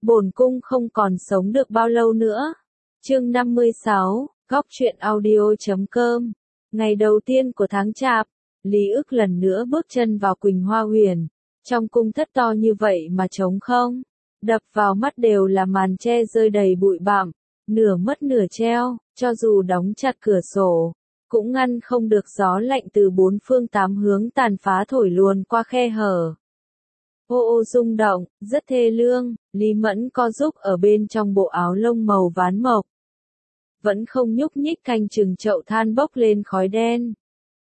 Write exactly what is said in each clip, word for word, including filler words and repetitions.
bổn cung không còn sống được bao lâu nữa. Chương năm mươi sáu, Góc truyện audio chấm com. Ngày đầu tiên của tháng Chạp, Lý Ức lần nữa bước chân vào Quỳnh Hoa Huyền. Trong cung thất to như vậy mà trống không, đập vào mắt đều là màn tre rơi đầy bụi bặm, nửa mất nửa treo, cho dù đóng chặt cửa sổ, cũng ngăn không được gió lạnh từ bốn phương tám hướng tàn phá thổi luồn qua khe hở. Ô ô rung động, rất thê lương, Lý Mẫn co giúp ở bên trong bộ áo lông màu ván mộc. Vẫn không nhúc nhích canh chừng chậu than bốc lên khói đen.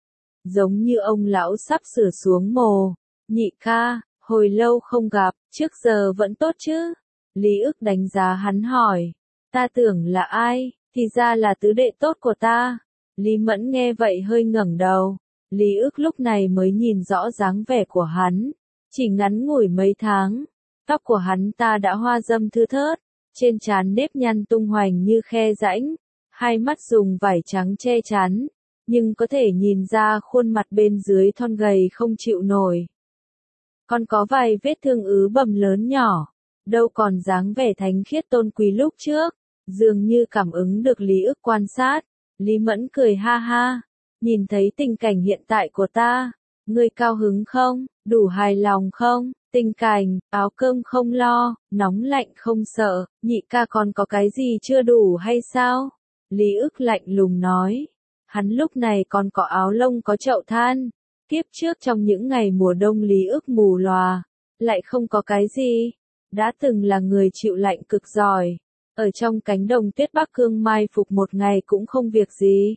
Giống như ông lão sắp sửa xuống mồ. Nhị ca, hồi lâu không gặp, trước giờ vẫn tốt chứ? Lý Ức đánh giá hắn hỏi. Ta tưởng là ai, thì ra là tứ đệ tốt của ta. Lý Mẫn nghe vậy hơi ngẩng đầu. Lý Ức lúc này mới nhìn rõ dáng vẻ của hắn. Chỉ ngắn ngủi mấy tháng, tóc của hắn ta đã hoa râm thưa thớt, trên trán nếp nhăn tung hoành như khe rãnh, hai mắt dùng vải trắng che chắn, nhưng có thể nhìn ra khuôn mặt bên dưới thon gầy không chịu nổi. Còn có vài vết thương ứ bầm lớn nhỏ, đâu còn dáng vẻ thánh khiết tôn quý lúc trước, dường như cảm ứng được Lý Ức quan sát. Lý Mẫn cười ha ha, nhìn thấy tình cảnh hiện tại của ta, ngươi cao hứng không, đủ hài lòng không, tình cảnh, áo cơm không lo, nóng lạnh không sợ, nhị ca còn có cái gì chưa đủ hay sao? Lý Ức lạnh lùng nói, hắn lúc này còn có áo lông có chậu than, kiếp trước trong những ngày mùa đông Lý Ức mù lòa, lại không có cái gì, đã từng là người chịu lạnh cực giỏi, ở trong cánh đồng tuyết Bắc Cương mai phục một ngày cũng không việc gì.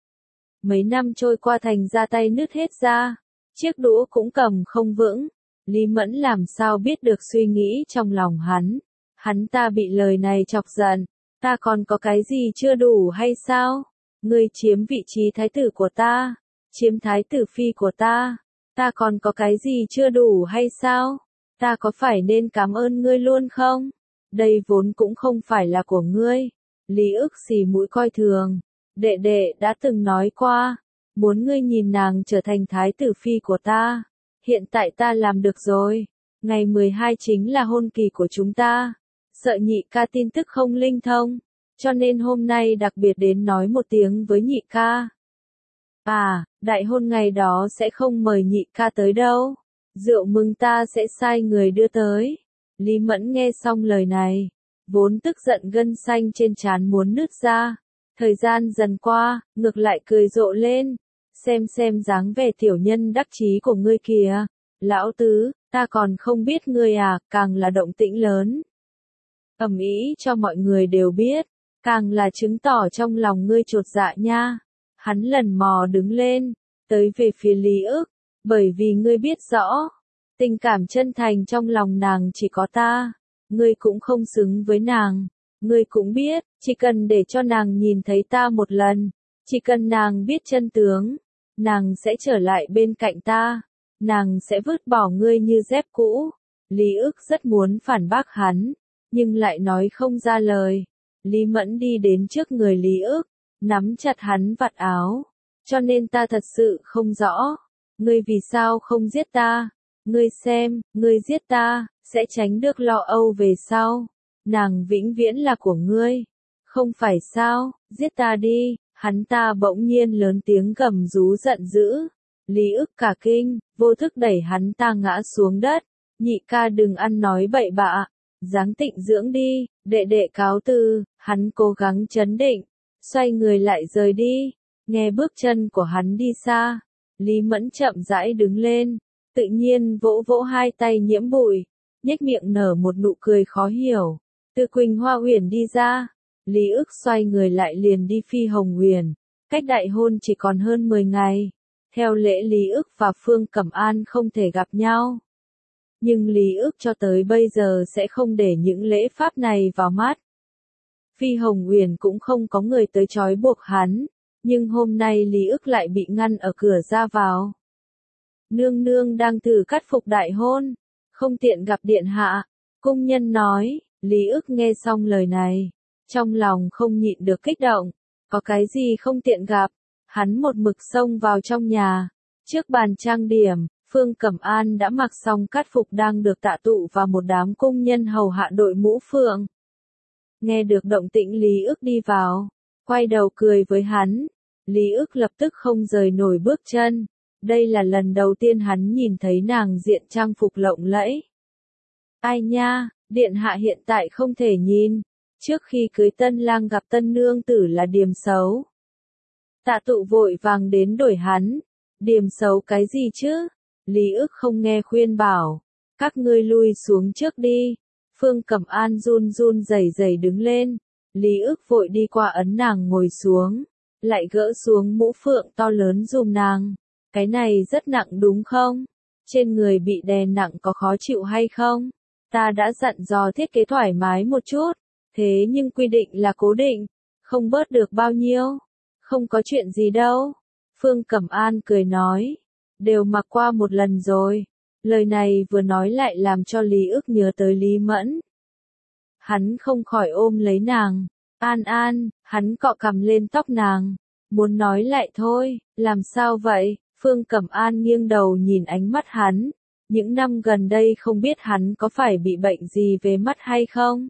Mấy năm trôi qua thành ra tay nứt hết ra, chiếc đũa cũng cầm không vững, Lý Mẫn làm sao biết được suy nghĩ trong lòng hắn, hắn ta bị lời này chọc giận, ta còn có cái gì chưa đủ hay sao? Ngươi chiếm vị trí thái tử của ta, chiếm thái tử phi của ta, ta còn có cái gì chưa đủ hay sao? Ta có phải nên cảm ơn ngươi luôn không? Đây vốn cũng không phải là của ngươi. Lý Ức xì mũi coi thường, đệ đệ đã từng nói qua, muốn ngươi nhìn nàng trở thành thái tử phi của ta, hiện tại ta làm được rồi, ngày mười hai chính là hôn kỳ của chúng ta, sợ nhị ca tin tức không linh thông, cho nên hôm nay đặc biệt đến nói một tiếng với nhị ca. À, đại hôn ngày đó sẽ không mời nhị ca tới đâu, rượu mừng ta sẽ sai người đưa tới. Lý Mẫn nghe xong lời này, vốn tức giận gân xanh trên trán muốn nứt ra, thời gian dần qua, ngược lại cười rộ lên, xem xem dáng vẻ tiểu nhân đắc chí của ngươi kìa, lão tứ, ta còn không biết ngươi à, càng là động tĩnh lớn, ầm ĩ cho mọi người đều biết, càng là chứng tỏ trong lòng ngươi chột dạ nha. Hắn lần mò đứng lên, tới về phía Lý Ức, bởi vì ngươi biết rõ, tình cảm chân thành trong lòng nàng chỉ có ta, ngươi cũng không xứng với nàng, ngươi cũng biết, chỉ cần để cho nàng nhìn thấy ta một lần, chỉ cần nàng biết chân tướng, nàng sẽ trở lại bên cạnh ta, nàng sẽ vứt bỏ ngươi như dép cũ. Lý Ức rất muốn phản bác hắn, nhưng lại nói không ra lời. Lý Mẫn đi đến trước người Lý Ức, nắm chặt hắn vạt áo, cho nên ta thật sự không rõ, ngươi vì sao không giết ta, ngươi xem, ngươi giết ta, sẽ tránh được lo âu về sau, nàng vĩnh viễn là của ngươi, không phải sao, giết ta đi. Hắn ta bỗng nhiên lớn tiếng gầm rú giận dữ, Lý Ức cả kinh, vô thức đẩy hắn ta ngã xuống đất, nhị ca đừng ăn nói bậy bạ, dáng tịnh dưỡng đi, đệ đệ cáo từ. Hắn cố gắng trấn định, xoay người lại rời đi, nghe bước chân của hắn đi xa, Lý Mẫn chậm rãi đứng lên, tự nhiên vỗ vỗ hai tay nhiễm bụi, nhếch miệng nở một nụ cười khó hiểu, từ Quỳnh Hoa Huyền đi ra. Lý Ức xoay người lại liền đi Phi Hồng Huyền, cách đại hôn chỉ còn hơn mười ngày. Theo lễ Lý Ức và Phương Cẩm An không thể gặp nhau. Nhưng Lý Ức cho tới bây giờ sẽ không để những lễ pháp này vào mắt. Phi Hồng Huyền cũng không có người tới trói buộc hắn, nhưng hôm nay Lý Ức lại bị ngăn ở cửa ra vào. Nương nương đang thử cắt phục đại hôn, không tiện gặp điện hạ, cung nhân nói. Lý Ức nghe xong lời này, trong lòng không nhịn được kích động, có cái gì không tiện gặp, hắn một mực xông vào trong nhà, trước bàn trang điểm, Phương Cẩm An đã mặc xong cát phục đang được Tạ Tụ và một đám cung nhân hầu hạ đội mũ phượng. Nghe được động tĩnh Lý Ức đi vào, quay đầu cười với hắn. Lý Ức lập tức không rời nổi bước chân. Đây là lần đầu tiên hắn nhìn thấy nàng diện trang phục lộng lẫy. Ai nha, điện hạ hiện tại không thể nhìn. Trước khi cưới tân lang gặp tân nương tử là điềm xấu. Tạ Tụ vội vàng đến đổi hắn. Điềm xấu cái gì chứ? Lý Ức không nghe khuyên bảo. Các ngươi lui xuống trước đi. Phương Cẩm An run run rẩy rẩy đứng lên. Lý Ức vội đi qua ấn nàng ngồi xuống. Lại gỡ xuống mũ phượng to lớn dùm nàng. Cái này rất nặng đúng không? Trên người bị đè nặng có khó chịu hay không? Ta đã dặn dò thiết kế thoải mái một chút. Thế nhưng quy định là cố định. Không bớt được bao nhiêu. Không có chuyện gì đâu. Phương Cẩm An cười nói. Đều mặc qua một lần rồi. Lời này vừa nói lại làm cho Lý Ức nhớ tới Lý Mẫn. Hắn không khỏi ôm lấy nàng. An An, hắn cọ cằm lên tóc nàng. Muốn nói lại thôi, làm sao vậy? Phương Cẩm An nghiêng đầu nhìn ánh mắt hắn. Những năm gần đây không biết hắn có phải bị bệnh gì về mắt hay không?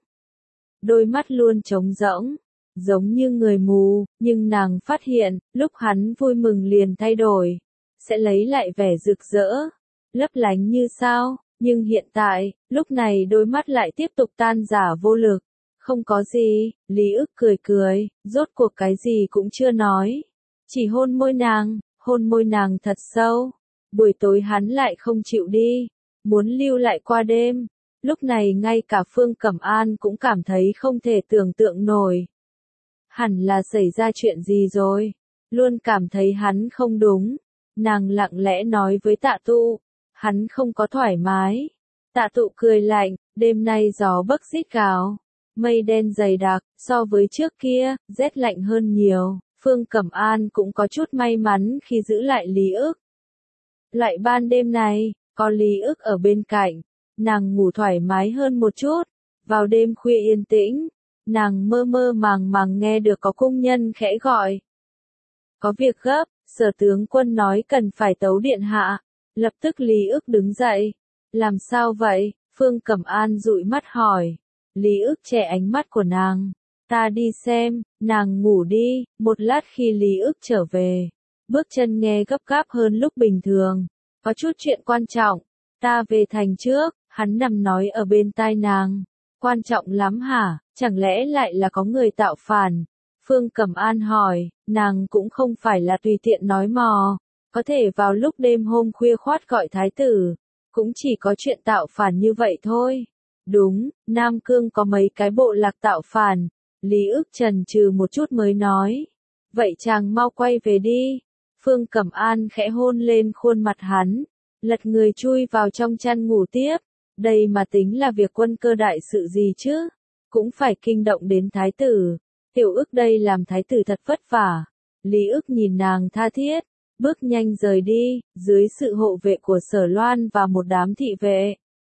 Đôi mắt luôn trống rỗng, giống như người mù, nhưng nàng phát hiện, lúc hắn vui mừng liền thay đổi. Sẽ lấy lại vẻ rực rỡ, lấp lánh như sao, nhưng hiện tại, lúc này đôi mắt lại tiếp tục tan rã vô lực. Không có gì, Lý Ức cười cười, rốt cuộc cái gì cũng chưa nói. Chỉ hôn môi nàng, hôn môi nàng thật sâu. Buổi tối hắn lại không chịu đi, muốn lưu lại qua đêm. Lúc này ngay cả Phương Cẩm An cũng cảm thấy không thể tưởng tượng nổi. Hẳn là xảy ra chuyện gì rồi, luôn cảm thấy hắn không đúng. Nàng lặng lẽ nói với Tạ Tụ, hắn không có thoải mái. Tạ Tụ cười lạnh, đêm nay gió bấc rít gào, mây đen dày đặc, so với trước kia, rét lạnh hơn nhiều. Phương Cẩm An cũng có chút may mắn khi giữ lại Lý Ức. Lại ban đêm này, có Lý Ức ở bên cạnh, nàng ngủ thoải mái hơn một chút. Vào đêm khuya yên tĩnh, nàng mơ mơ màng màng nghe được có cung nhân khẽ gọi. Có việc gấp, Sở tướng quân nói cần phải tấu điện hạ. Lập tức Lý Ức đứng dậy. Làm sao vậy? Phương Cẩm An dụi mắt hỏi. Lý Ức che ánh mắt của nàng. Ta đi xem, nàng ngủ đi. Một lát khi Lý Ức trở về, bước chân nghe gấp gáp hơn lúc bình thường. Có chút chuyện quan trọng. Ta về thành trước, hắn nằm nói ở bên tai nàng. Quan trọng lắm hả? Chẳng lẽ lại là có người tạo phản? Phương Cẩm An hỏi, nàng cũng không phải là tùy tiện nói mò. Có thể vào lúc đêm hôm khuya khoát gọi thái tử. Cũng chỉ có chuyện tạo phản như vậy thôi. Đúng, Nam Cương có mấy cái bộ lạc tạo phản. Lý Ức chần chừ một chút mới nói. Vậy chàng mau quay về đi. Phương Cẩm An khẽ hôn lên khuôn mặt hắn. Lật người chui vào trong chăn ngủ tiếp. Đây mà tính là việc quân cơ đại sự gì chứ? Cũng phải kinh động đến thái tử. Tiểu Ức đây làm thái tử thật vất vả. Lý Ức nhìn nàng tha thiết, bước nhanh rời đi, dưới sự hộ vệ của Sở Loan và một đám thị vệ.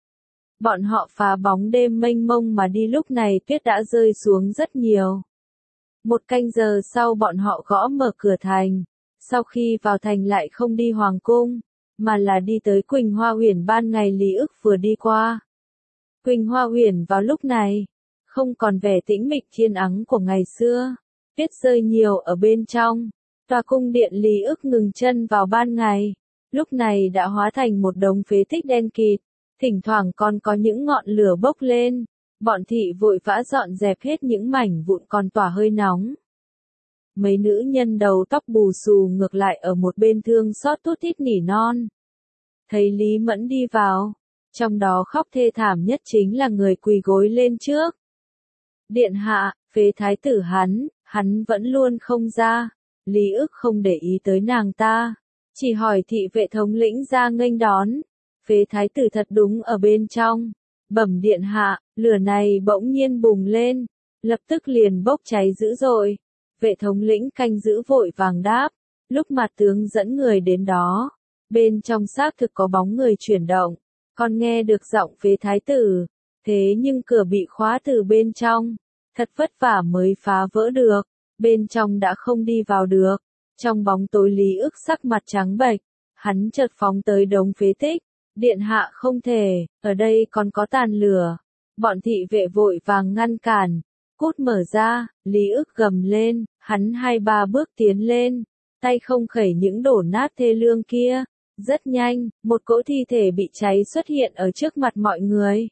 Bọn họ phá bóng đêm mênh mông mà đi, lúc này tuyết đã rơi xuống rất nhiều. Một canh giờ sau bọn họ gõ mở cửa thành. Sau khi vào thành lại không đi hoàng cung, mà là đi tới Quỳnh Hoa Huyền ban ngày Lý Ức vừa đi qua. Quỳnh Hoa Huyền vào lúc này, không còn vẻ tĩnh mịch thiên ắng của ngày xưa. Tuyết rơi nhiều ở bên trong. Tòa cung điện Lý Ức ngừng chân vào ban ngày. Lúc này đã hóa thành một đống phế tích đen kịt. Thỉnh thoảng còn có những ngọn lửa bốc lên. Bọn thị vội vã dọn dẹp hết những mảnh vụn còn tỏa hơi nóng. Mấy nữ nhân đầu tóc bù xù ngược lại ở một bên thương xót tút tít nỉ non. Thấy Lý Mẫn đi vào. Trong đó khóc thê thảm nhất chính là người quỳ gối lên trước. Điện hạ, phế thái tử hắn, hắn vẫn luôn không ra. Lý Ức không để ý tới nàng ta. Chỉ hỏi thị vệ thống lĩnh ra nghênh đón. Phế thái tử thật đúng ở bên trong. Bẩm điện hạ, lửa này bỗng nhiên bùng lên. Lập tức liền bốc cháy dữ dội. Vệ thống lĩnh canh giữ vội vàng đáp. Lúc mặt tướng dẫn người đến đó. Bên trong xác thực có bóng người chuyển động. Còn nghe được giọng phế thái tử. Thế nhưng cửa bị khóa từ bên trong. Thật vất vả mới phá vỡ được. Bên trong đã không đi vào được. Trong bóng tối Lý Ức sắc mặt trắng bệch. hắn chợt phóng tới đống phế tích. Điện hạ không thể, ở đây còn có tàn lửa. Bọn thị vệ vội vàng ngăn cản. Cút mở ra, Lý ức gầm lên, hắn hai ba bước tiến lên, tay không khẩy những đổ nát thê lương kia. Rất nhanh, một cỗ thi thể bị cháy xuất hiện ở trước mặt mọi người.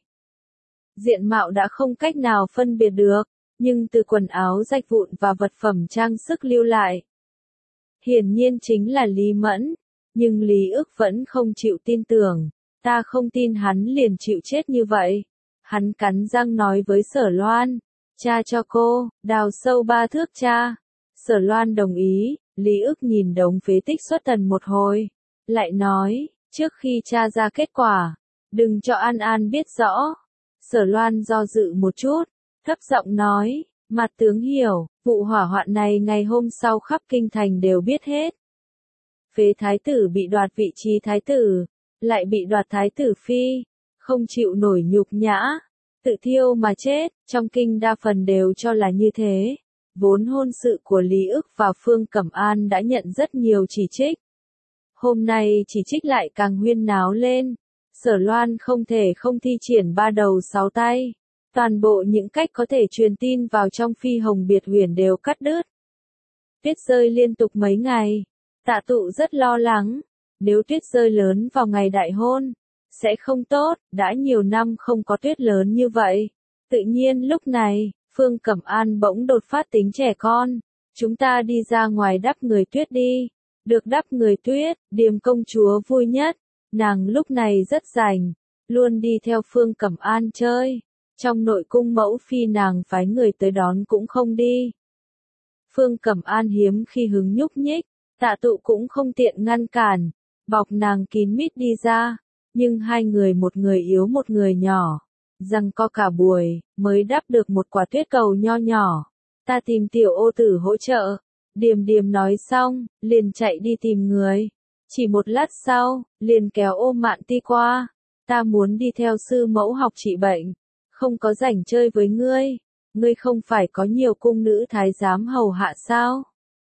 Diện mạo đã không cách nào phân biệt được, nhưng từ quần áo rách vụn và vật phẩm trang sức lưu lại, hiển nhiên chính là Lý Mẫn. Nhưng Lý ức vẫn không chịu tin tưởng, ta không tin hắn liền chịu chết như vậy. Hắn cắn răng nói với Sở Loan, cha cho cô, đào sâu ba thước cha. Sở Loan đồng ý, Lý ức nhìn đống phế tích xuất thần một hồi, lại nói, trước khi tra ra kết quả, đừng cho An An biết rõ. Sở Loan do dự một chút, thấp giọng nói, mặt tướng hiểu, vụ hỏa hoạn này ngày hôm sau khắp kinh thành đều biết hết. Phế thái tử bị đoạt vị trí thái tử, lại bị đoạt thái tử phi, không chịu nổi nhục nhã, tự thiêu mà chết, trong kinh đa phần đều cho là như thế. Vốn hôn sự của Lý ức và Phương Cẩm An đã nhận rất nhiều chỉ trích. Hôm nay chỉ trích lại càng huyên náo lên. Sở Loan không thể không thi triển ba đầu sáu tay. Toàn bộ những cách có thể truyền tin vào trong Phi Hồng Biệt Huyền đều cắt đứt. Tuyết rơi liên tục mấy ngày. Tạ Tụ rất lo lắng. Nếu tuyết rơi lớn vào ngày đại hôn, sẽ không tốt, đã nhiều năm không có tuyết lớn như vậy. Tự nhiên lúc này, Phương Cẩm An bỗng đột phát tính trẻ con. Chúng ta đi ra ngoài đắp người tuyết đi. Được đắp người tuyết, Điềm công chúa vui nhất. Nàng lúc này rất rảnh, luôn đi theo Phương Cẩm An chơi. Trong nội cung mẫu phi nàng phái người tới đón cũng không đi. Phương Cẩm An hiếm khi hứng nhúc nhích, Tạ Tụ cũng không tiện ngăn cản, bọc nàng kín mít đi ra. Nhưng hai người một người yếu một người nhỏ, giằng co cả buổi, mới đắp được một quả tuyết cầu nho nhỏ. Ta tìm tiểu ô tử hỗ trợ. Điềm Điềm nói xong, liền chạy đi tìm người. Chỉ một lát sau, liền kéo ôm Mạn Ti qua. Ta muốn đi theo sư mẫu học trị bệnh, không có rảnh chơi với ngươi. Ngươi không phải có nhiều cung nữ thái giám hầu hạ sao?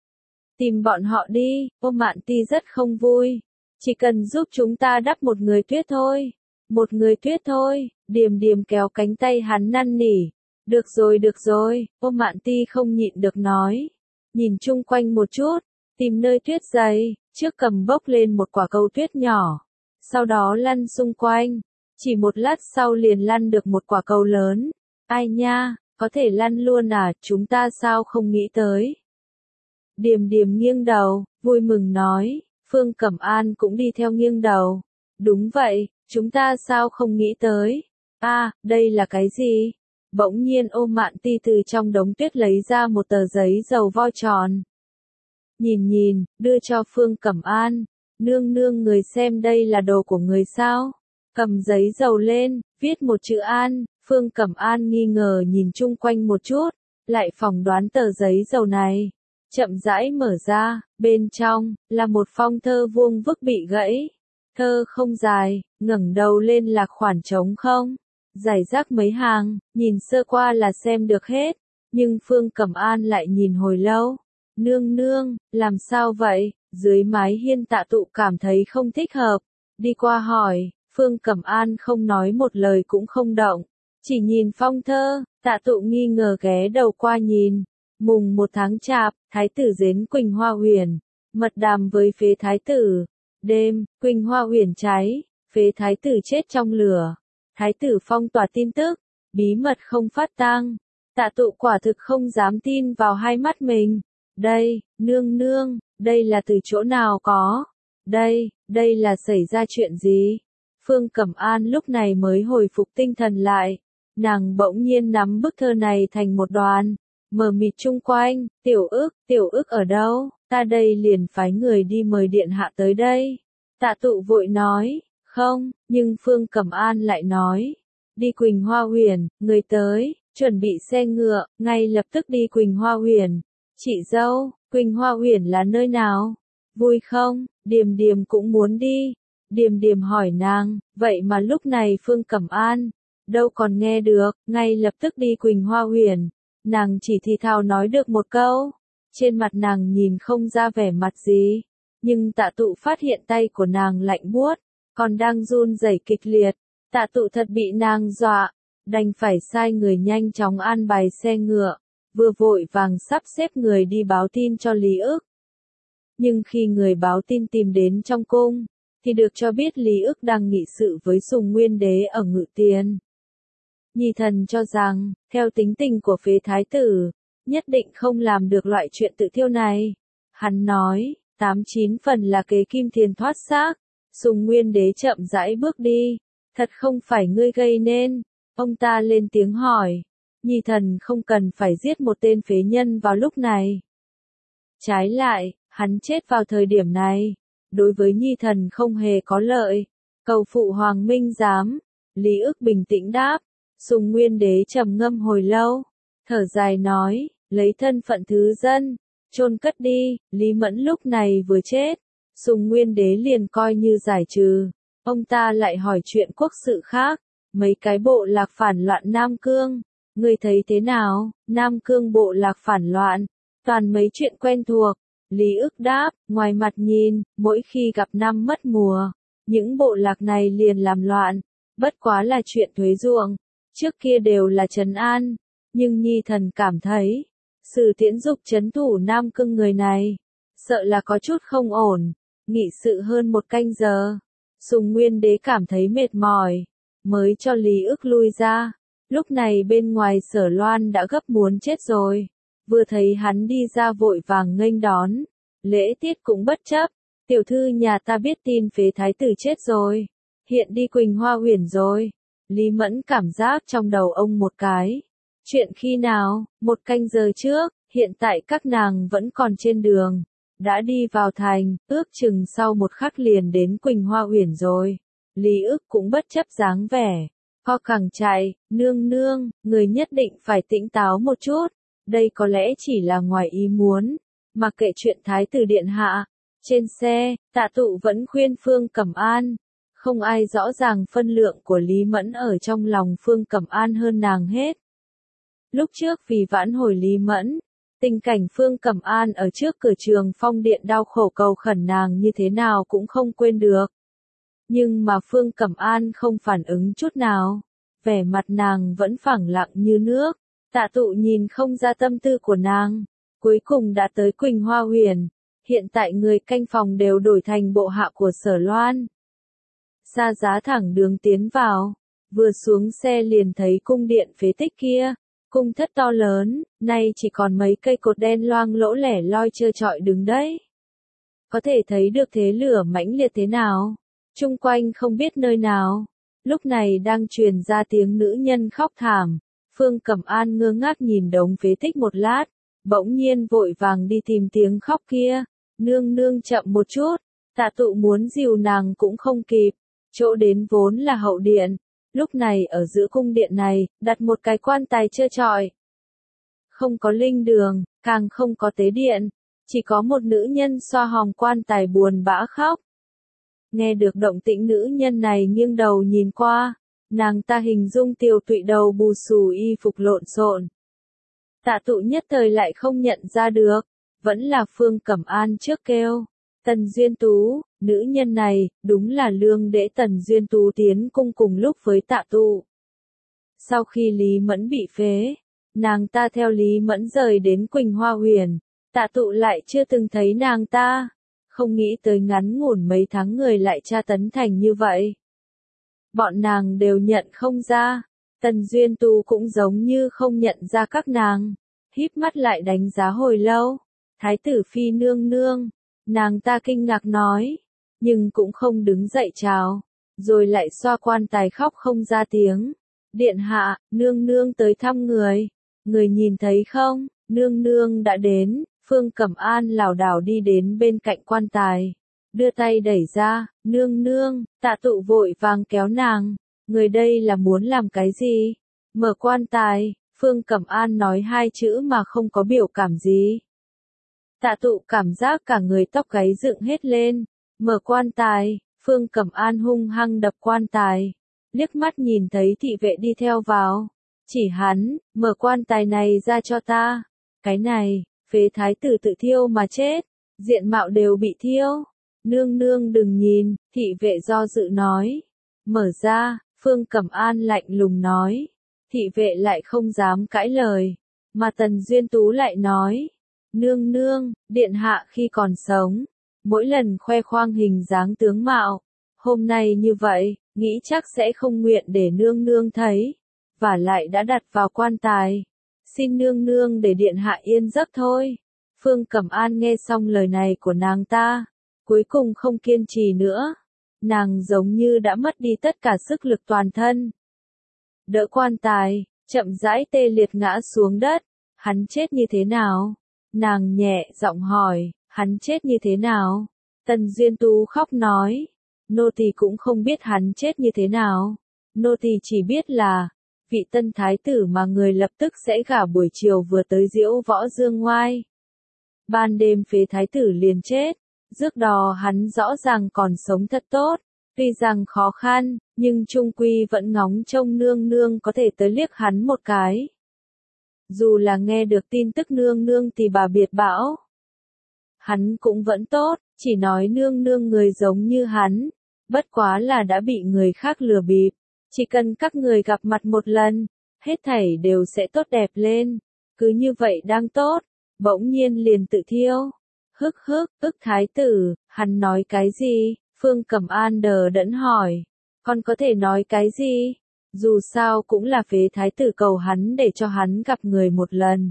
Tìm bọn họ đi. Ôm Mạn Ti rất không vui. Chỉ cần giúp chúng ta đắp một người tuyết thôi. Một người tuyết thôi. Điềm Điềm kéo cánh tay hắn năn nỉ. Được rồi được rồi. Ôm Mạn Ti không nhịn được nói. Nhìn chung quanh một chút, tìm nơi tuyết dày, trước cầm bốc lên một quả cầu tuyết nhỏ, sau đó lăn xung quanh, chỉ một lát sau liền lăn được một quả cầu lớn. Ai nha, có thể lăn luôn à, chúng ta sao không nghĩ tới. Điềm Điềm nghiêng đầu, vui mừng nói, Phương Cẩm An cũng đi theo nghiêng đầu. Đúng vậy, chúng ta sao không nghĩ tới. À, đây là cái gì? Bỗng nhiên Ôm Mạn Ti từ trong đống tuyết lấy ra một tờ giấy dầu vo tròn. Nhìn nhìn, đưa cho Phương Cẩm An. Nương nương người xem đây là đồ của người sao? Cầm giấy dầu lên, viết một chữ An. Phương Cẩm An nghi ngờ nhìn chung quanh một chút, lại phỏng đoán tờ giấy dầu này. Chậm rãi mở ra, bên trong, là một phong thơ vuông vức bị gãy. Thơ không dài, ngẩng đầu lên là khoảng trống không. Giải rác mấy hàng, nhìn sơ qua là xem được hết, nhưng Phương Cẩm An lại nhìn hồi lâu. Nương nương, làm sao vậy? Dưới mái hiên Tạ Tụ cảm thấy không thích hợp, đi qua hỏi, Phương Cẩm An không nói một lời cũng không động, chỉ nhìn phong thơ. Tạ Tụ nghi ngờ ghé đầu qua nhìn. Mùng một tháng chạp, Thái tử đến Quỳnh Hoa Huyền, mật đàm với phế thái tử. Đêm, Quỳnh Hoa Huyền cháy, phế thái tử chết trong lửa. Thái tử phong tỏa tin tức, bí mật không phát tang. Tạ Tụ quả thực không dám tin vào hai mắt mình. Đây, nương nương, đây là từ chỗ nào có? Đây, đây là xảy ra chuyện gì? Phương Cẩm An lúc này mới hồi phục tinh thần lại. Nàng bỗng nhiên nắm bức thơ này thành một đoàn, mờ mịt chung quanh. Tiểu ức, tiểu ức ở đâu? Ta đây liền phái người đi mời điện hạ tới đây. Tạ Tụ vội nói. Không, nhưng Phương Cẩm An lại nói. Đi Quỳnh Hoa Huyền, người tới, chuẩn bị xe ngựa, ngay lập tức đi Quỳnh Hoa Huyền. Chị dâu, Quỳnh Hoa Huyền là nơi nào? Vui không? Điềm Điềm cũng muốn đi. Điềm Điềm hỏi nàng, vậy mà lúc này Phương Cẩm An, đâu còn nghe được, ngay lập tức đi Quỳnh Hoa Huyền. Nàng chỉ thì thào nói được một câu. Trên mặt nàng nhìn không ra vẻ mặt gì. Nhưng Tạ Tụ phát hiện tay của nàng lạnh buốt, còn đang run rẩy kịch liệt. Tạ Tụ thật bị nàng dọa, đành phải sai người nhanh chóng an bài xe ngựa, vừa vội vàng sắp xếp người đi báo tin cho Lý ức. Nhưng khi người báo tin tìm đến trong cung, thì được cho biết Lý ức đang nghị sự với Sùng Nguyên Đế ở Ngự Tiền. Nhi thần cho rằng, theo tính tình của phế thái tử, nhất định không làm được loại chuyện tự thiêu này. Hắn nói, tám chín phần là kế kim tiền thoát xác. Sùng Nguyên Đế chậm rãi bước đi, thật không phải ngươi gây nên. Ông ta lên tiếng hỏi, Nhi thần không cần phải giết một tên phế nhân vào lúc này. Trái lại, hắn chết vào thời điểm này, đối với Nhi thần không hề có lợi. Cầu phụ hoàng minh giám. Lý ức bình tĩnh đáp. Sùng Nguyên Đế trầm ngâm hồi lâu, thở dài nói, lấy thân phận thứ dân, chôn cất đi. Lý Mẫn lúc này vừa chết, Sùng Nguyên Đế liền coi như giải trừ. Ông ta lại hỏi chuyện quốc sự khác, mấy cái bộ lạc phản loạn Nam Cương, ngươi thấy thế nào? Nam Cương bộ lạc phản loạn, toàn mấy chuyện quen thuộc. Lý ức đáp, ngoài mặt nhìn, mỗi khi gặp năm mất mùa, những bộ lạc này liền làm loạn, bất quá là chuyện thuế ruộng, trước kia đều là trấn an, nhưng Nhi thần cảm thấy, Sử Tiễn Dục trấn thủ Nam Cương người này, sợ là có chút không ổn. Nghị sự hơn một canh giờ, Sùng Nguyên Đế cảm thấy mệt mỏi, mới cho Lý ức lui ra. Lúc này bên ngoài Sở Loan đã gấp muốn chết rồi, vừa thấy hắn đi ra vội vàng nghênh đón, lễ tiết cũng bất chấp. Tiểu thư nhà ta biết tin phế thái tử chết rồi, hiện đi Quỳnh Hoa Huyền rồi. Lý Mẫn cảm giác trong đầu ông một cái. Chuyện khi nào? Một canh giờ trước, hiện tại các nàng vẫn còn trên đường. Đã đi vào thành, ước chừng sau một khắc liền đến Quỳnh Hoa Huyền rồi. Lý ức cũng bất chấp dáng vẻ. Ho càng chạy, nương nương, người nhất định phải tỉnh táo một chút. Đây có lẽ chỉ là ngoài ý muốn. Mặc kệ chuyện thái tử điện hạ. Trên xe, Tạ Tụ vẫn khuyên Phương Cẩm An. Không ai rõ ràng phân lượng của Lý Mẫn ở trong lòng Phương Cẩm An hơn nàng hết. Lúc trước vì vãn hồi Lý Mẫn, tình cảnh Phương Cẩm An ở trước cửa Trường Phong Điện đau khổ cầu khẩn nàng như thế nào cũng không quên được. Nhưng mà Phương Cẩm An không phản ứng chút nào, vẻ mặt nàng vẫn phẳng lặng như nước. Tạ Tụ nhìn không ra tâm tư của nàng, cuối cùng đã tới Quỳnh Hoa Huyền. Hiện tại người canh phòng đều đổi thành bộ hạ của Sở Loan. Xa giá thẳng đường tiến vào, vừa xuống xe liền thấy cung điện phế tích kia, cung thất to lớn, nay chỉ còn mấy cây cột đen loang lỗ lẻ loi trơ trọi đứng đấy. Có thể thấy được thế lửa mãnh liệt thế nào, chung quanh không biết nơi nào, lúc này đang truyền ra tiếng nữ nhân khóc thảm. Phương Cẩm An ngơ ngác nhìn đống phế tích một lát, bỗng nhiên vội vàng đi tìm tiếng khóc kia. Nương nương chậm một chút. Tạ Tụ muốn dìu nàng cũng không kịp. Chỗ đến vốn là hậu điện, lúc này ở giữa cung điện này, đặt một cái quan tài trơ trọi. Không có linh đường, càng không có tế điện, chỉ có một nữ nhân xoa hòm quan tài buồn bã khóc. Nghe được động tĩnh nữ nhân này nghiêng đầu nhìn qua, nàng ta hình dung tiều tụy đầu bù xù y phục lộn xộn. Tạ Tụ nhất thời lại không nhận ra được, vẫn là Phương Cẩm An trước kêu. Tần Duyên Tú, nữ nhân này, đúng là lương đễ Tần Duyên Tú tiến cung cùng lúc với Tạ Tụ. Sau khi Lý Mẫn bị phế, nàng ta theo Lý Mẫn rời đến Quỳnh Hoa Huyền, Tạ Tụ lại chưa từng thấy nàng ta, không nghĩ tới ngắn ngủn mấy tháng người lại tra tấn thành như vậy. Bọn nàng đều nhận không ra, Tần Duyên Tú cũng giống như không nhận ra các nàng, híp mắt lại đánh giá hồi lâu. Thái tử phi nương nương, nàng ta kinh ngạc nói, nhưng cũng không đứng dậy chào, rồi lại xoa quan tài khóc không ra tiếng. Điện hạ, nương nương tới thăm người, người nhìn thấy không, nương nương đã đến. Phương Cẩm An lảo đảo đi đến bên cạnh quan tài, đưa tay đẩy ra. Nương nương. Tạ Tụ vội vàng kéo nàng, người đây là muốn làm cái gì? Mở quan tài. Phương Cẩm An nói hai chữ mà không có biểu cảm gì. Tạ Tụ cảm giác cả người tóc gáy dựng hết lên. Mở quan tài. Phương Cẩm An hung hăng đập quan tài, liếc mắt nhìn thấy thị vệ đi theo vào, chỉ hắn, mở quan tài này ra cho ta. Cái này, phế thái tử tự thiêu mà chết, diện mạo đều bị thiêu, Nương nương đừng nhìn, thị vệ do dự nói. Mở ra, Phương Cẩm An lạnh lùng nói. Thị vệ lại không dám cãi lời, mà Tần Duyên Tú lại nói. Nương nương, điện hạ khi còn sống, mỗi lần khoe khoang hình dáng tướng mạo, hôm nay như vậy, nghĩ chắc sẽ không nguyện để nương nương thấy, và lại đã đặt vào quan tài. Xin nương nương để điện hạ yên giấc thôi. Phương Cẩm An nghe xong lời này của nàng ta, cuối cùng không kiên trì nữa. Nàng giống như đã mất đi tất cả sức lực toàn thân. Đỡ quan tài, chậm rãi tê liệt ngã xuống đất. Hắn chết như thế nào? Nàng nhẹ giọng hỏi, hắn chết như thế nào? Tần Duyên Tú khóc nói, nô tỳ cũng không biết hắn chết như thế nào. Nô tỳ chỉ biết là, vị tân thái tử mà người lập tức sẽ gả buổi chiều vừa tới diễu võ dương ngoai. Ban đêm phế thái tử liền chết, rước đò hắn rõ ràng còn sống thật tốt, tuy rằng khó khăn, nhưng trung quy vẫn ngóng trông nương nương có thể tới liếc hắn một cái. Dù là nghe được tin tức nương nương thì bà biệt bão, hắn cũng vẫn tốt, chỉ nói nương nương người giống như hắn, bất quá là đã bị người khác lừa bịp, chỉ cần các người gặp mặt một lần, hết thảy đều sẽ tốt đẹp lên, cứ như vậy đang tốt, bỗng nhiên liền tự thiêu. Hức hức, ức thái tử, hắn nói cái gì? Phương Cẩm An đờ đẫn hỏi, con có thể nói cái gì? Dù sao cũng là phế thái tử cầu hắn để cho hắn gặp người một lần.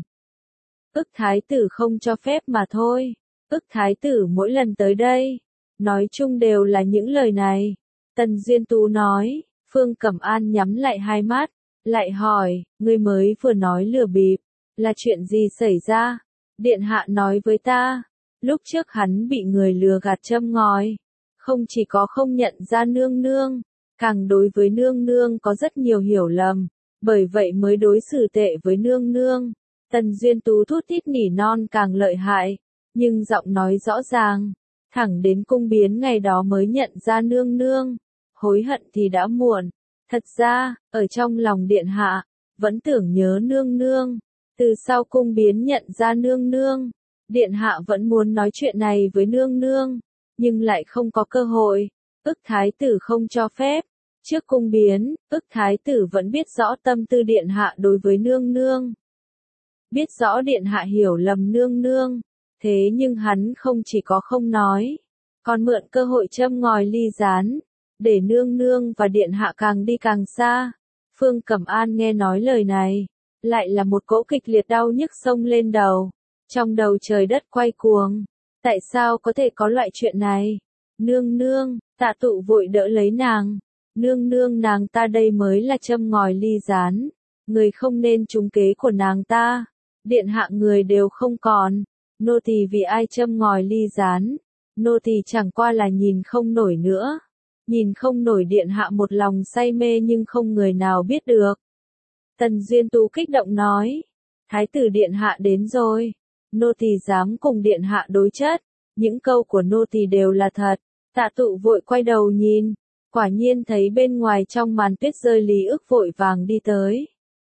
Ức thái tử không cho phép mà thôi. Ức thái tử mỗi lần tới đây, nói chung đều là những lời này. Tần Duyên Tú nói, Phương Cẩm An nhắm lại hai mắt, lại hỏi, ngươi mới vừa nói lừa bịp, là chuyện gì xảy ra? Điện hạ nói với ta, lúc trước hắn bị người lừa gạt châm ngòi, không chỉ có không nhận ra nương nương, càng đối với nương nương có rất nhiều hiểu lầm, bởi vậy mới đối xử tệ với nương nương. Tần Duyên Tú thút thít nỉ non càng lợi hại, nhưng giọng nói rõ ràng, thẳng đến cung biến ngày đó mới nhận ra nương nương, hối hận thì đã muộn. Thật ra, ở trong lòng điện hạ, vẫn tưởng nhớ nương nương, từ sau cung biến nhận ra nương nương, điện hạ vẫn muốn nói chuyện này với nương nương, nhưng lại không có cơ hội. Ức thái tử không cho phép. Trước cung biến, ức thái tử vẫn biết rõ tâm tư điện hạ đối với nương nương. Biết rõ điện hạ hiểu lầm nương nương. Thế nhưng hắn không chỉ có không nói, còn mượn cơ hội châm ngòi ly gián, để nương nương và điện hạ càng đi càng xa. Phương Cẩm An nghe nói lời này, lại là một cỗ kịch liệt đau nhức xông lên đầu. Trong đầu trời đất quay cuồng. Tại sao có thể có loại chuyện này? Nương nương, Tạ Tụ vội đỡ lấy nàng. Nương nương nàng ta đây mới là châm ngòi ly gián. Người không nên trúng kế của nàng ta. Điện hạ người đều không còn. Nô tỳ vì ai châm ngòi ly gián? Nô tỳ chẳng qua là nhìn không nổi nữa. Nhìn không nổi điện hạ một lòng say mê nhưng không người nào biết được. Tần Duyên Tú kích động nói. Thái tử điện hạ đến rồi. Nô tỳ dám cùng điện hạ đối chất. Những câu của nô tỳ đều là thật. Tạ Tụ vội quay đầu nhìn. Quả nhiên thấy bên ngoài trong màn tuyết rơi Lý Ức vội vàng đi tới.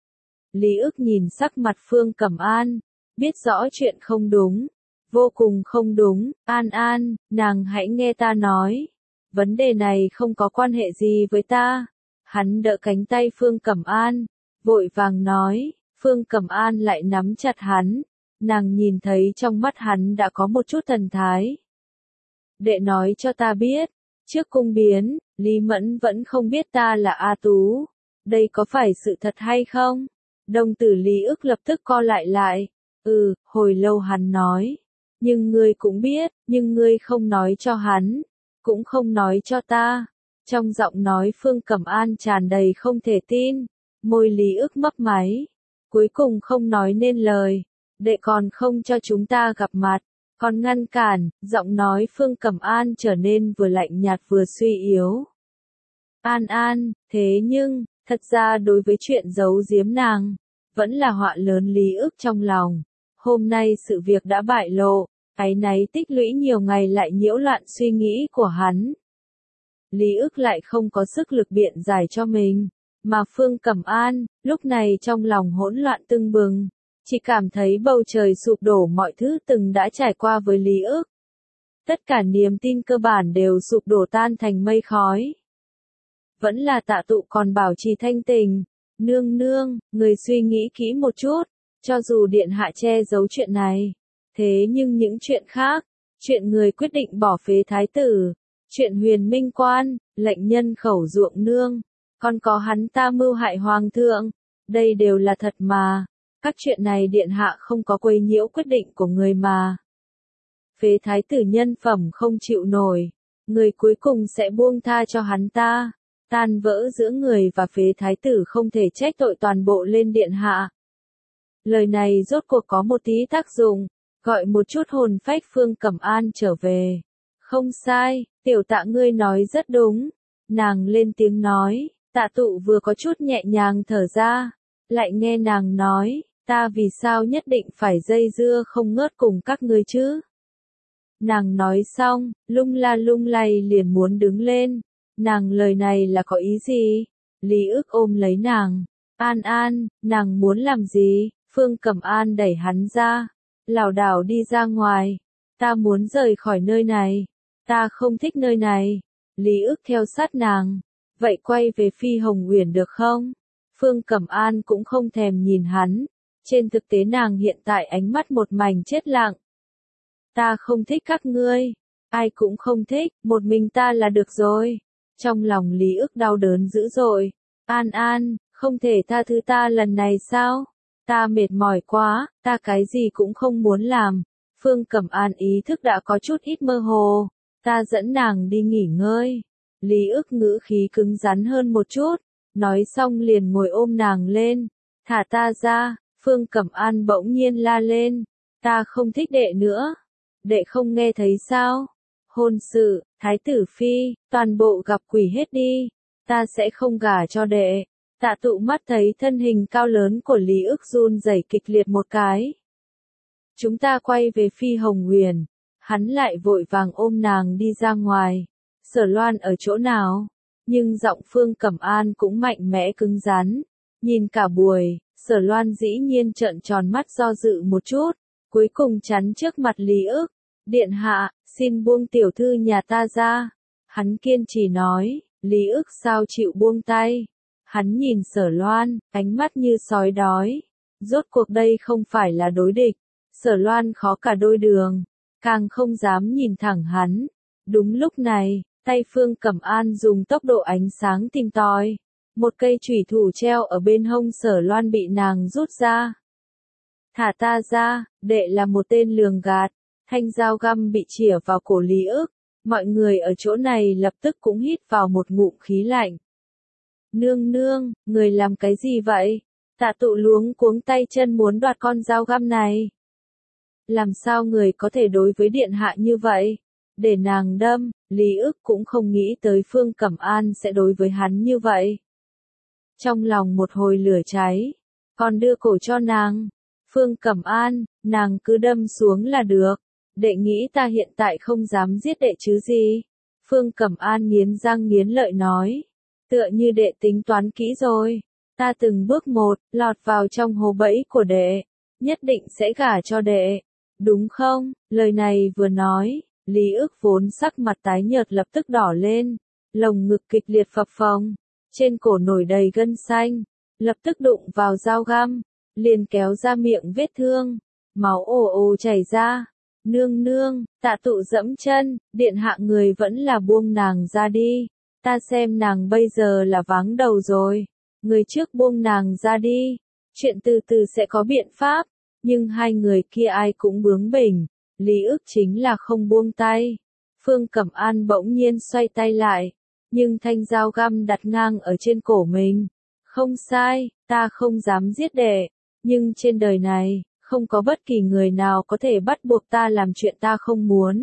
Lý Ức nhìn sắc mặt Phương Cẩm An. Biết rõ chuyện không đúng. Vô cùng không đúng. An An, nàng hãy nghe ta nói. Vấn đề này không có quan hệ gì với ta. Hắn đỡ cánh tay Phương Cẩm An. Vội vàng nói. Phương Cẩm An lại nắm chặt hắn. Nàng nhìn thấy trong mắt hắn đã có một chút thần thái. Đệ nói cho ta biết. Trước cung biến, Lý Mẫn vẫn không biết ta là A Tú. Đây có phải sự thật hay không? Đồng tử Lý Ức lập tức co lại lại. Ừ, hồi lâu hắn nói. Nhưng ngươi cũng biết, nhưng ngươi không nói cho hắn. Cũng không nói cho ta. Trong giọng nói Phương Cẩm An tràn đầy không thể tin. Môi Lý Ức mấp máy. Cuối cùng không nói nên lời. Đệ còn không cho chúng ta gặp mặt. Còn ngăn cản, giọng nói Phương Cẩm An trở nên vừa lạnh nhạt vừa suy yếu. An An, thế nhưng, thật ra đối với chuyện giấu giếm nàng, vẫn là họa lớn Lý Ức trong lòng. Hôm nay sự việc đã bại lộ, áy náy tích lũy nhiều ngày lại nhiễu loạn suy nghĩ của hắn. Lý Ức lại không có sức lực biện giải cho mình, mà Phương Cẩm An, lúc này trong lòng hỗn loạn tưng bừng. Chỉ cảm thấy bầu trời sụp đổ mọi thứ từng đã trải qua với Lý Ức. Tất cả niềm tin cơ bản đều sụp đổ tan thành mây khói. Vẫn là Tạ Tụ còn bảo trì thanh tình. Nương nương, người suy nghĩ kỹ một chút, cho dù điện hạ che giấu chuyện này. Thế nhưng những chuyện khác, chuyện người quyết định bỏ phế thái tử, chuyện huyền minh quan, lệnh nhân khẩu ruộng nương, còn có hắn ta mưu hại hoàng thượng, đây đều là thật mà. Các chuyện này điện hạ không có quấy nhiễu quyết định của người mà. Phế thái tử nhân phẩm không chịu nổi, người cuối cùng sẽ buông tha cho hắn ta. Tan vỡ giữa người và phế thái tử không thể trách tội toàn bộ lên điện hạ. Lời này rốt cuộc có một tí tác dụng, gọi một chút hồn phách Phương Cẩm An trở về. Không sai, tiểu Tạ ngươi nói rất đúng. Nàng lên tiếng nói, Tạ Tụ vừa có chút nhẹ nhàng thở ra, lại nghe nàng nói, ta vì sao nhất định phải dây dưa không ngớt cùng các ngươi chứ? Nàng nói xong, lung la lung lay liền muốn đứng lên. Nàng lời này là có ý gì? Lý Ước ôm lấy nàng. An An, nàng muốn làm gì? Phương Cẩm An đẩy hắn ra. Lảo đảo đi ra ngoài. Ta muốn rời khỏi nơi này. Ta không thích nơi này. Lý Ước theo sát nàng. Vậy quay về Phi Hồng Uyển được không? Phương Cẩm An cũng không thèm nhìn hắn. Trên thực tế nàng hiện tại ánh mắt một mảnh chết lặng. Ta không thích các ngươi. Ai cũng không thích, một mình ta là được rồi. Trong lòng Lý Ước đau đớn dữ dội. An An, không thể tha thứ ta lần này sao? Ta mệt mỏi quá, ta cái gì cũng không muốn làm. Phương Cẩm An ý thức đã có chút ít mơ hồ. Ta dẫn nàng đi nghỉ ngơi. Lý Ước ngữ khí cứng rắn hơn một chút. Nói xong liền ngồi ôm nàng lên. Thả ta ra, Phương Cẩm An bỗng nhiên la lên. Ta không thích đệ nữa. Đệ không nghe thấy sao? Hôn sự, thái tử phi, toàn bộ gặp quỷ hết đi. Ta sẽ không gả cho đệ. Tạ Tụ mắt thấy thân hình cao lớn của Lý Ước run rẩy kịch liệt một cái. Chúng ta quay về Phi Hồng Uyển. Hắn lại vội vàng ôm nàng đi ra ngoài. Sở Loan ở chỗ nào? Nhưng giọng Phương Cẩm An cũng mạnh mẽ cứng rắn. Nhìn cả buổi, Sở Loan dĩ nhiên trợn tròn mắt do dự một chút. Cuối cùng chắn trước mặt Lý Ước. Điện hạ, xin buông tiểu thư nhà ta ra. Hắn kiên trì nói, Lý Ước sao chịu buông tay. Hắn nhìn Sở Loan, ánh mắt như sói đói. Rốt cuộc đây không phải là đối địch. Sở Loan khó cả đôi đường, càng không dám nhìn thẳng hắn. Đúng lúc này, tay Phương Cẩm An dùng tốc độ ánh sáng tìm tòi. Một cây chủy thủ treo ở bên hông Sở Loan bị nàng rút ra. Thả ta ra, đệ là một tên lường gạt. Thanh dao găm bị chĩa vào cổ Lý Ước. Mọi người ở chỗ này lập tức cũng hít vào một ngụm khí lạnh. Nương nương, người làm cái gì vậy? Tạ Tụ luống cuống tay chân muốn đoạt con dao găm này. Làm sao người có thể đối với điện hạ như vậy? Để nàng đâm, Lý Ước cũng không nghĩ tới Phương Cẩm An sẽ đối với hắn như vậy. Trong lòng một hồi lửa cháy, còn đưa cổ cho nàng. Phương Cẩm An, nàng cứ đâm xuống là được. Đệ nghĩ ta hiện tại không dám giết đệ chứ gì? Phương Cẩm An nghiến răng nghiến lợi nói. Tựa như đệ tính toán kỹ rồi. Ta từng bước một, lọt vào trong hố bẫy của đệ. Nhất định sẽ gả cho đệ. Đúng không? Lời này vừa nói, Lý Ước vốn sắc mặt tái nhợt lập tức đỏ lên. Lồng ngực kịch liệt phập phồng. Trên cổ nổi đầy gân xanh. Lập tức đụng vào dao găm. Liền kéo ra miệng vết thương. Máu ồ ồ chảy ra. Nương nương, Tạ Tụ dẫm chân, điện hạ người vẫn là buông nàng ra đi. Ta xem nàng bây giờ là váng đầu rồi. Người trước buông nàng ra đi. Chuyện từ từ sẽ có biện pháp. Nhưng hai người kia ai cũng bướng bỉnh. Lý Ước chính là không buông tay. Phương Cẩm An bỗng nhiên xoay tay lại. Nhưng thanh dao găm đặt ngang ở trên cổ mình. Không sai, ta không dám giết đệ. Nhưng trên đời này, không có bất kỳ người nào có thể bắt buộc ta làm chuyện ta không muốn.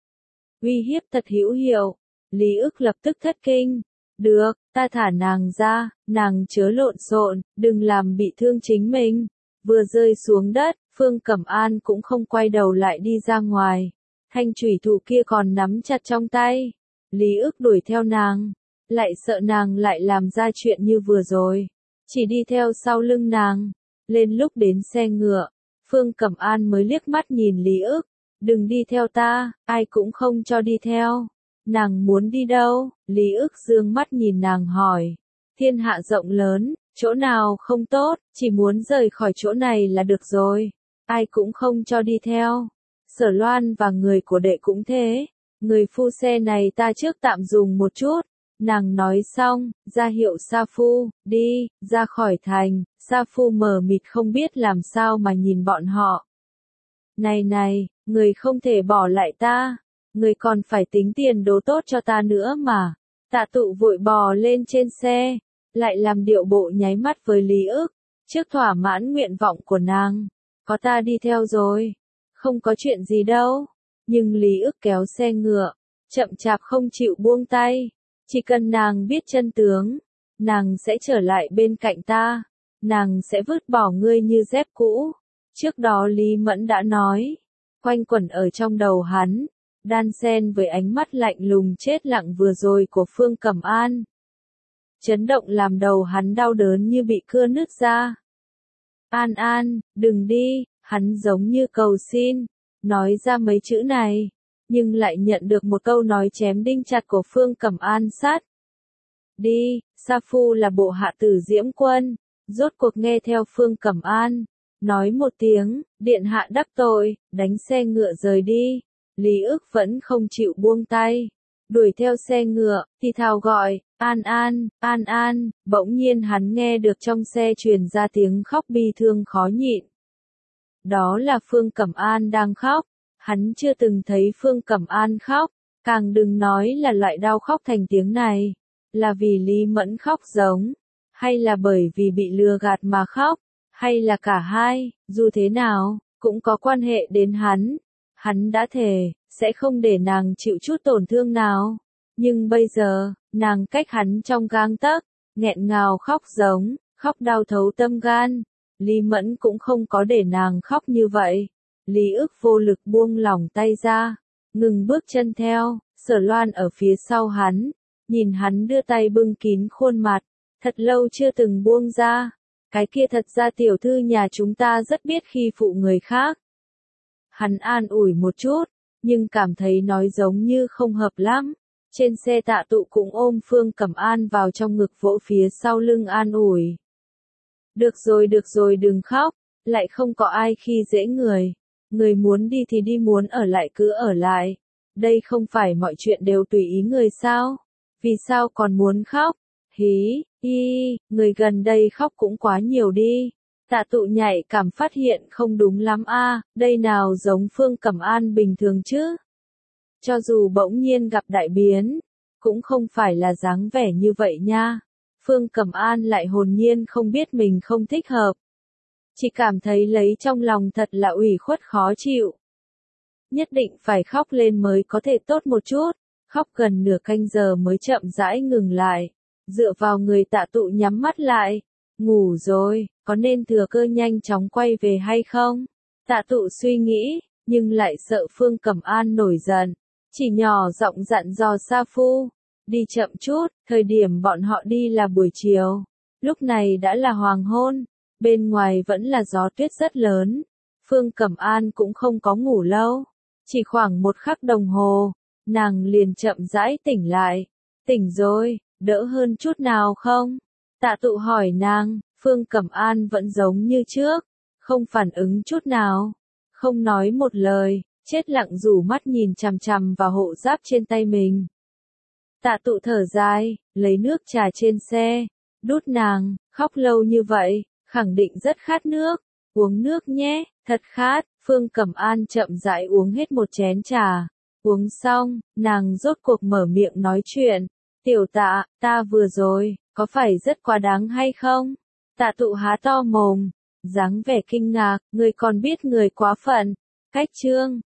Uy hiếp thật hữu hiệu. Lý Ước lập tức thất kinh. Được, ta thả nàng ra, nàng chớ lộn xộn, đừng làm bị thương chính mình. Vừa rơi xuống đất, Phương Cẩm An cũng không quay đầu lại đi ra ngoài. Thanh chủy thủ kia còn nắm chặt trong tay. Lý Ước đuổi theo nàng. Lại sợ nàng lại làm ra chuyện như vừa rồi. Chỉ đi theo sau lưng nàng. Lên lúc đến xe ngựa, Phương Cẩm An mới liếc mắt nhìn Lý Ước. đừng đi theo ta, ai cũng không cho đi theo. Nàng muốn đi đâu? Lý ức dương mắt nhìn nàng hỏi. Thiên hạ rộng lớn, chỗ nào không tốt, chỉ muốn rời khỏi chỗ này là được rồi. Ai cũng không cho đi theo. Sở Loan và người của đệ cũng thế. Người phu xe này ta trước tạm dùng một chút. Nàng nói xong, ra hiệu Sa Phu, đi, ra khỏi thành. Sa Phu mờ mịt không biết làm sao mà nhìn bọn họ. Này này, người không thể bỏ lại ta. Người còn phải tính tiền đố tốt cho ta nữa mà. Tạ Tụ vội bò lên trên xe, lại làm điệu bộ nháy mắt với Lý ức, trước thỏa mãn nguyện vọng của nàng. Có ta đi theo rồi, không có chuyện gì đâu. Nhưng Lý ức kéo xe ngựa, chậm chạp không chịu buông tay. Chỉ cần nàng biết chân tướng, nàng sẽ trở lại bên cạnh ta. Nàng sẽ vứt bỏ ngươi như dép cũ. Trước đó Lý Mẫn đã nói, quanh quẩn ở trong đầu hắn, đan xen với ánh mắt lạnh lùng chết lặng vừa rồi của Phương Cẩm An. Chấn động làm đầu hắn đau đớn như bị cưa nứt ra. An An, đừng đi, hắn giống như cầu xin, nói ra mấy chữ này, nhưng lại nhận được một câu nói chém đinh chặt của Phương Cẩm An sát. Đi, Sa Phu là bộ hạ tử Diễm Quân, rốt cuộc nghe theo Phương Cẩm An, nói một tiếng, điện hạ đắc tội, đánh xe ngựa rời đi. Lý ức vẫn không chịu buông tay, đuổi theo xe ngựa, thì thào gọi, An An, An An, bỗng nhiên hắn nghe được trong xe truyền ra tiếng khóc bi thương khó nhịn. Đó là Phương Cẩm An đang khóc, hắn chưa từng thấy Phương Cẩm An khóc, càng đừng nói là loại đau khóc thành tiếng này, là vì Lý Mẫn khóc giống, hay là bởi vì bị lừa gạt mà khóc, hay là cả hai, dù thế nào, cũng có quan hệ đến hắn. Hắn đã thề, sẽ không để nàng chịu chút tổn thương nào. Nhưng bây giờ, nàng cách hắn trong gang tấc, nghẹn ngào khóc giống, khóc đau thấu tâm gan. Lý Mẫn cũng không có để nàng khóc như vậy. Lý ức vô lực buông lỏng tay ra, ngừng bước chân theo. Sở Loan ở phía sau hắn, nhìn hắn đưa tay bưng kín khuôn mặt, thật lâu chưa từng buông ra. Cái kia thật ra tiểu thư nhà chúng ta rất biết khi phụ người khác. Hắn an ủi một chút, nhưng cảm thấy nói giống như không hợp lắm. Trên xe Tạ Tụ cũng ôm Phương Cẩm An vào trong ngực vỗ phía sau lưng an ủi. Được rồi được rồi đừng khóc, lại không có ai khi dễ người. Người muốn đi thì đi, muốn ở lại cứ ở lại. Đây không phải mọi chuyện đều tùy ý người sao? Vì sao còn muốn khóc? Hí, y, người gần đây khóc cũng quá nhiều đi. Tạ Tụ nhạy cảm phát hiện không đúng lắm a, đây nào giống Phương Cẩm An bình thường chứ. Cho dù bỗng nhiên gặp đại biến, cũng không phải là dáng vẻ như vậy nha. Phương Cẩm An lại hồn nhiên không biết mình không thích hợp. Chỉ cảm thấy lấy trong lòng thật là ủy khuất khó chịu. Nhất định phải khóc lên mới có thể tốt một chút. Khóc gần nửa canh giờ mới chậm rãi ngừng lại. Dựa vào người Tạ Tụ nhắm mắt lại. Ngủ rồi, có nên thừa cơ nhanh chóng quay về hay không? Tạ Tụ suy nghĩ, nhưng lại sợ Phương Cẩm An nổi giận. Chỉ nhỏ giọng dặn dò Sa Phu. Đi chậm chút, thời điểm bọn họ đi là buổi chiều. Lúc này đã là hoàng hôn. Bên ngoài vẫn là gió tuyết rất lớn. Phương Cẩm An cũng không có ngủ lâu. Chỉ khoảng một khắc đồng hồ, nàng liền chậm rãi tỉnh lại. Tỉnh rồi, đỡ hơn chút nào không? Tạ Tụ hỏi nàng. Phương Cẩm An vẫn giống như trước, không phản ứng chút nào, không nói một lời, chết lặng rủ mắt nhìn chằm chằm vào hộ giáp trên tay mình. Tạ Tụ thở dài, lấy nước trà trên xe, đút nàng, khóc lâu như vậy, khẳng định rất khát nước, uống nước nhé, thật khát. Phương Cẩm An chậm rãi uống hết một chén trà, uống xong, nàng rốt cuộc mở miệng nói chuyện. Tiểu Tạ, ta vừa rồi, có phải rất quá đáng hay không? Tạ Tụ há to mồm, dáng vẻ kinh ngạc, người còn biết người quá phận. Cách chương